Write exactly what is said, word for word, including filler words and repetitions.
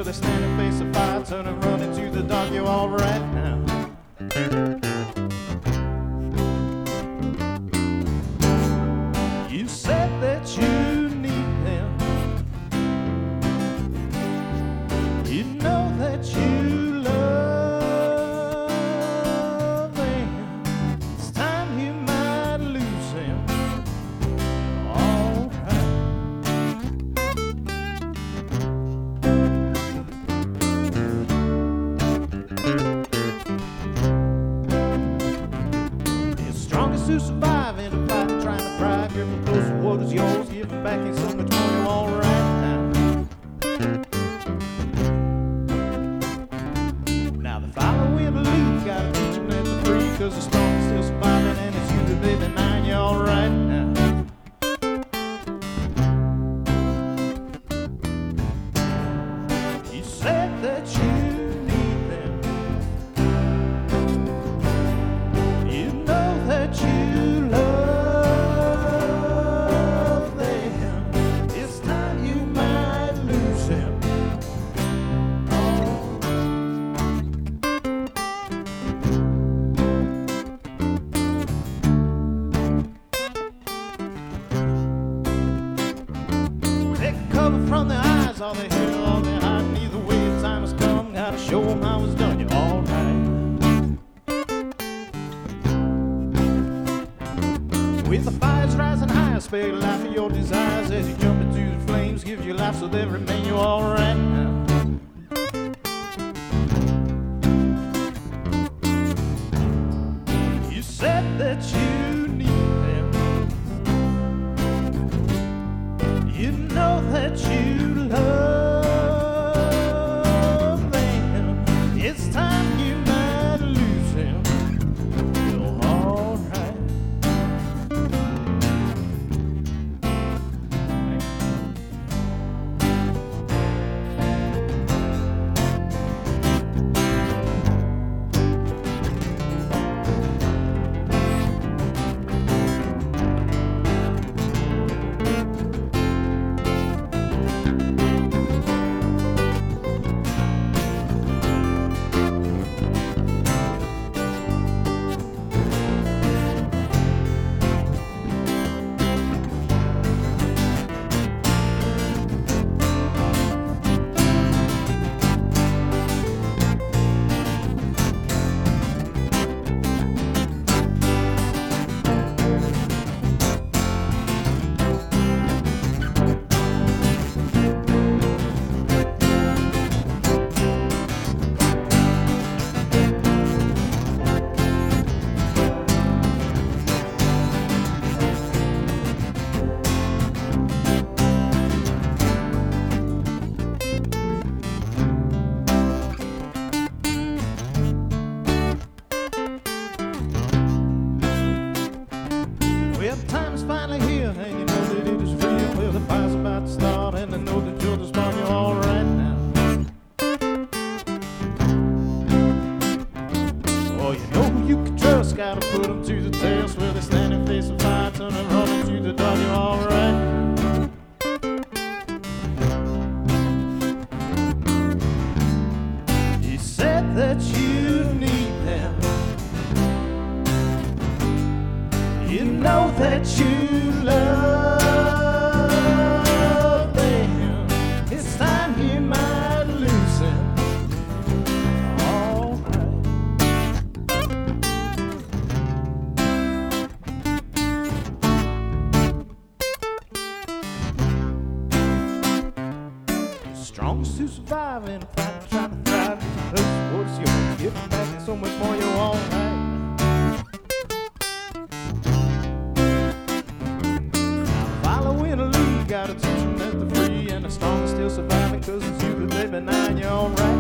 they stand and face the fire, turn and run into the dark. You're alright now. You said that you need them. You know that you love them. It's time you might lose them. All right. It's strongest to survive in a fight, trying to pry, gripping close to what is yours, giving back in so much more. You're all right now. Now the follow in the lead, gotta teach them that they're free, cause the storm is still surviving and it's you that live in nine. You're all right now. You said that you need them. You know that you love them. It's time you might lose them. Take cover from their eyes, all they hear, all they hide. Either way, the time has come. Gotta show them how it's done. You're all right. With the fires rising higher, spare your life for your desires as you jump into the flames. Give your life so they remain. You're all right now. You said that you need them. You know that you love them. It's time you might lose them. You're all right. Well, the time is finally here, and you know that it is real. Well, the fire's about to start, and I know that you're the spark. You're all right now. Oh, you know who you can trust. Gotta put them to the test. Well, they stand and face the fire, turn and run into the dark. You're all right. You said that you need them. You know that you love them. It's time you might lose them. All right. Strongest to survive in a fight, trying to thrive. What's yours? Giving back and so much more. You're all right. Gotta teach them that they're free, and the strong is still surviving, cause it's you that they've been eyeing. You're all right.